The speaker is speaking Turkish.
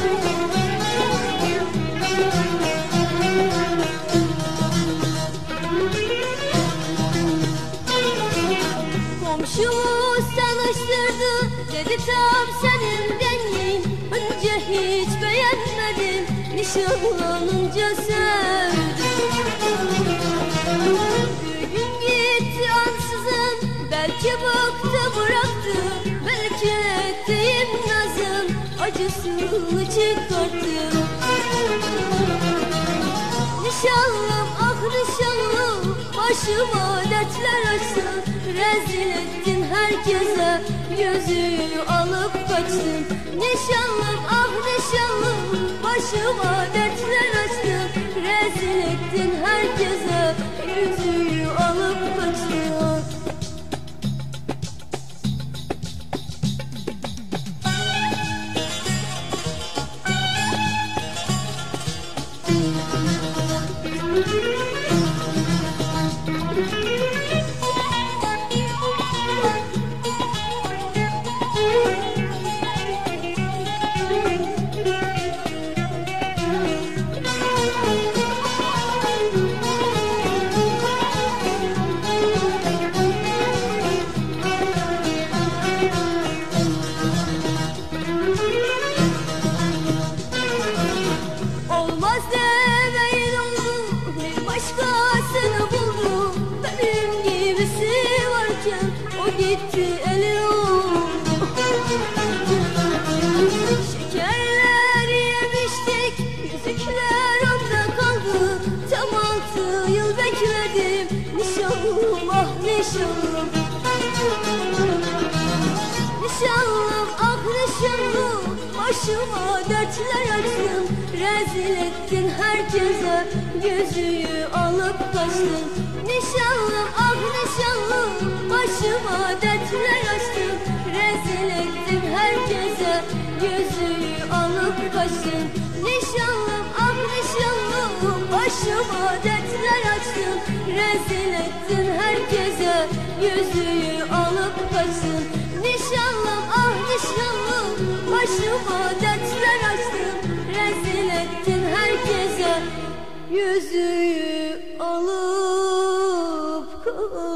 Komşumuz tanıştırdı, dedi tam senin dengin. Önce hiç beğenmedim, nişanlanınca sevdim. Bir gün gitti ansızın, belki bıktı bıraktı, belki ettiğim nazın acısını çıkarttı. Nişanlım ah nişanlım, başıma dertler açtın. Rezil ettin herkese, yüzüğü alıp kaçtın. Nişanlım ah nişanlım, başıma dertler açtın. Rezil ettin herkese, yüzüğü alıp kaçtın. Olmaz demeyin oldu, bir başkasını buldu. Benim gibisi varken o gitti eli oldu. Şekerler yemiştik, yüzükler onda kaldı. Tam 6 yıl bekledim, nişanlım ah nişanlım. Nişanlım ah nişanlım, başıma dertler açtın. Rezil ettin herkese, yüzüğü alıp kaçtın. Nişanlım ah nişanlım, başıma dertler açtın. Rezil ettin herkese, yüzüğü alıp kaçtın. Nişanlım ah nişanlım, başıma dertler açtın. Rezil ettin herkese, yüzüğü alıp kaçtın. Nişanlım ah nişanlım, başıma dertler açtın. Rezil ettin herkese, yüzüğü alıp kaçtın.